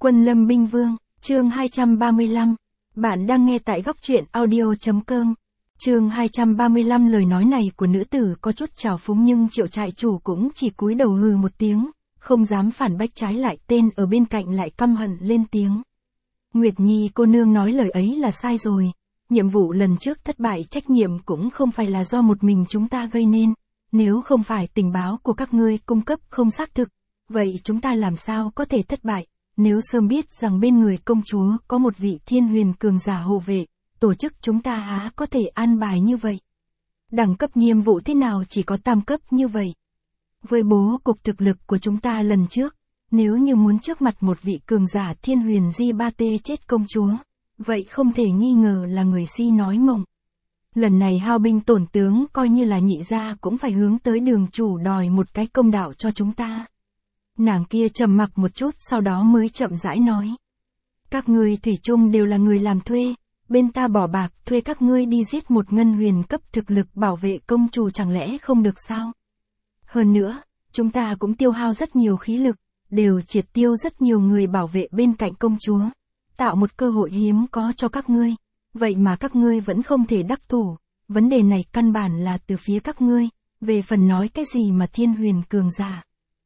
Quân Lâm Binh Vương, chương 235. Bạn đang nghe tại góc truyện audio.com. Chương 235. Lời nói này của nữ tử có chút trào phúng nhưng Triệu trại chủ cũng chỉ cúi đầu hừ một tiếng, không dám phản bác, trái lại tên ở bên cạnh lại căm hận lên tiếng. Nguyệt Nhi cô nương nói lời ấy là sai rồi. Nhiệm vụ lần trước thất bại, trách nhiệm cũng không phải là do một mình chúng ta gây nên. Nếu không phải tình báo của các ngươi cung cấp không xác thực, vậy chúng ta làm sao có thể thất bại? Nếu sớm biết rằng bên người công chúa có một vị thiên huyền cường giả hộ vệ, tổ chức chúng ta há có thể an bài như vậy? Đẳng cấp nhiệm vụ thế nào chỉ có tam cấp như vậy? Với bố cục thực lực của chúng ta lần trước, nếu như muốn trước mặt một vị cường giả thiên huyền di ba tê chết công chúa, vậy không thể nghi ngờ là người si nói mộng. Lần này hao binh tổn tướng coi như là nhị gia cũng phải hướng tới đường chủ đòi một cái công đạo cho chúng ta. Nàng kia trầm mặc một chút sau đó mới chậm rãi nói. Các ngươi thủy chung đều là người làm thuê, bên ta bỏ bạc thuê các ngươi đi giết một ngân huyền cấp thực lực bảo vệ công chủ chẳng lẽ không được sao? Hơn nữa, chúng ta cũng tiêu hao rất nhiều khí lực, đều triệt tiêu rất nhiều người bảo vệ bên cạnh công chúa, tạo một cơ hội hiếm có cho các ngươi. Vậy mà các ngươi vẫn không thể đắc thủ, vấn đề này căn bản là từ phía các ngươi, về phần nói cái gì mà thiên huyền cường giả.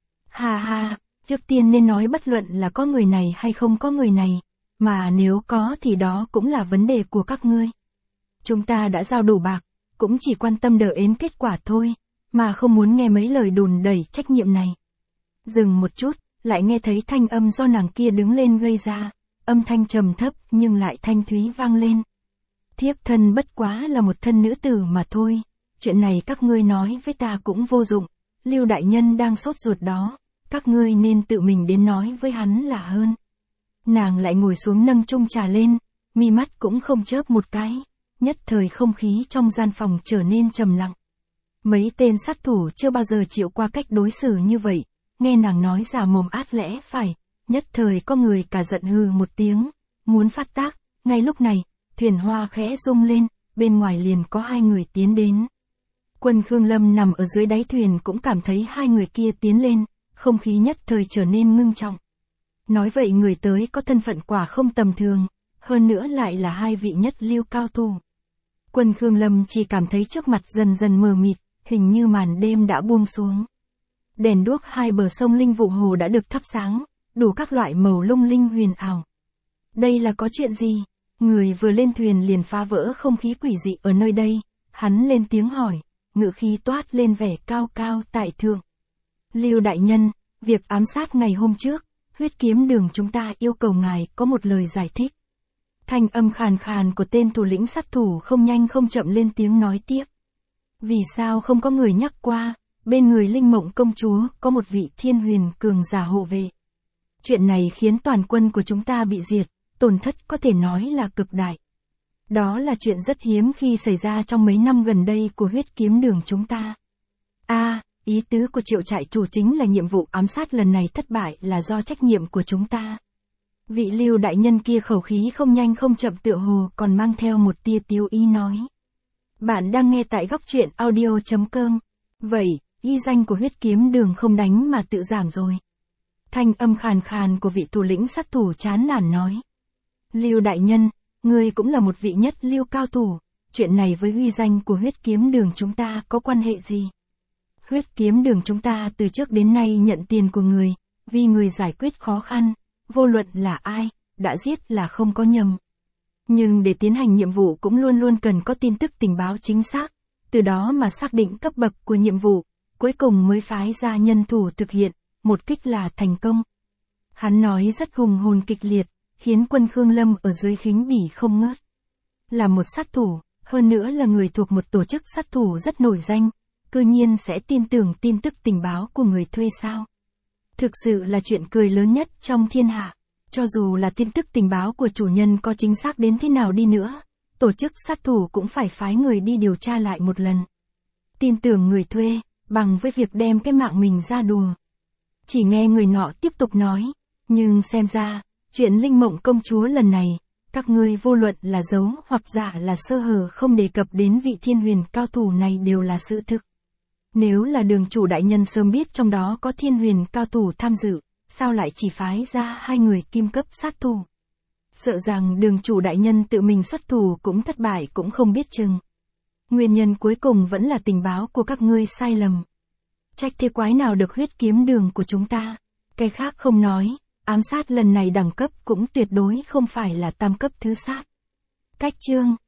Ha ha, trước tiên nên nói bất luận là có người này hay không có người này, mà nếu có thì đó cũng là vấn đề của các ngươi. Chúng ta đã giao đủ bạc, cũng chỉ quan tâm đợi đến kết quả thôi, mà không muốn nghe mấy lời đùn đẩy trách nhiệm này. Dừng một chút, lại nghe thấy thanh âm do nàng kia đứng lên gây ra, âm thanh trầm thấp nhưng lại thanh thúy vang lên. Thiếp thân bất quá là một thân nữ tử mà thôi, chuyện này các ngươi nói với ta cũng vô dụng, Lưu đại nhân đang sốt ruột đó, các ngươi nên tự mình đến nói với hắn là hơn. Nàng lại ngồi xuống nâng chung trà lên, mi mắt cũng không chớp một cái, nhất thời không khí trong gian phòng trở nên trầm lặng. Mấy tên sát thủ chưa bao giờ chịu qua cách đối xử như vậy, nghe nàng nói giả mồm át lẽ phải, nhất thời có người cả giận hừ một tiếng, muốn phát tác. Ngay lúc này, thuyền hoa khẽ rung lên, bên ngoài liền có hai người tiến đến. Quân Khương Lâm nằm ở dưới đáy thuyền cũng cảm thấy hai người kia tiến lên, không khí nhất thời trở nên ngưng trọng. Nói vậy người tới có thân phận quả không tầm thường, hơn nữa lại là hai vị nhất lưu cao thủ. Quân Khương Lâm chỉ cảm thấy trước mặt dần dần mờ mịt, hình như màn đêm đã buông xuống. Đèn đuốc hai bờ sông Linh Vụ Hồ đã được thắp sáng, đủ các loại màu lung linh huyền ảo. Đây là có chuyện gì? Người vừa lên thuyền liền phá vỡ không khí quỷ dị ở nơi đây, hắn lên tiếng hỏi, ngữ khí toát lên vẻ cao cao tại thượng. Lưu đại nhân, việc ám sát ngày hôm trước, Huyết Kiếm Đường chúng ta yêu cầu ngài có một lời giải thích. Thanh âm khàn khàn của tên thủ lĩnh sát thủ không nhanh không chậm lên tiếng nói tiếp. Vì sao không có người nhắc qua, bên người Linh Mộng công chúa có một vị thiên huyền cường giả hộ vệ. Chuyện này khiến toàn quân của chúng ta bị diệt, tổn thất có thể nói là cực đại. Đó là chuyện rất hiếm khi xảy ra trong mấy năm gần đây của Huyết Kiếm Đường chúng ta. Ý tứ của Triệu trại chủ chính là nhiệm vụ ám sát lần này thất bại là do trách nhiệm của chúng ta. Vị Lưu đại nhân kia khẩu khí không nhanh không chậm tựa hồ còn mang theo một tia tiêu ý nói. Bạn đang nghe tại góc truyện audio.com. Vậy, ghi danh của Huyết Kiếm Đường không đánh mà tự giảm rồi. Thanh âm khàn khàn của vị thủ lĩnh sát thủ chán nản nói. Lưu đại nhân, ngươi cũng là một vị nhất lưu cao thủ, chuyện này với ghi danh của Huyết Kiếm Đường chúng ta có quan hệ gì? Huyết Kiếm Đường chúng ta từ trước đến nay nhận tiền của người, vì người giải quyết khó khăn, vô luận là ai, đã giết là không có nhầm. Nhưng để tiến hành nhiệm vụ cũng luôn luôn cần có tin tức tình báo chính xác, từ đó mà xác định cấp bậc của nhiệm vụ, cuối cùng mới phái ra nhân thủ thực hiện, một kích là thành công. Hắn nói rất hùng hồn kịch liệt, khiến quân Khương Lâm ở dưới khính bỉ không ngớt. Là một sát thủ, hơn nữa là người thuộc một tổ chức sát thủ rất nổi danh, cư nhiên sẽ tin tưởng tin tức tình báo của người thuê sao? Thực sự là chuyện cười lớn nhất trong thiên hạ. Cho dù là tin tức tình báo của chủ nhân có chính xác đến thế nào đi nữa, tổ chức sát thủ cũng phải phái người đi điều tra lại một lần. Tin tưởng người thuê, bằng với việc đem cái mạng mình ra đùa. Chỉ nghe người nọ tiếp tục nói, nhưng xem ra, chuyện Linh Mộng công chúa lần này, các ngươi vô luận là giấu hoặc giả là sơ hở không đề cập đến vị thiên huyền cao thủ này đều là sự thực. Nếu là đường chủ đại nhân sớm biết trong đó có thiên huyền cao thủ tham dự, sao lại chỉ phái ra 2 người kim cấp sát thủ? Sợ rằng đường chủ đại nhân tự mình xuất thủ cũng thất bại cũng không biết chừng. Nguyên nhân cuối cùng vẫn là tình báo của các ngươi sai lầm. Trách thế quái nào được huyết kiếm đường của chúng ta. Cái khác không nói, ám sát lần này đẳng cấp cũng tuyệt đối không phải là tam cấp thứ sát. Cách chương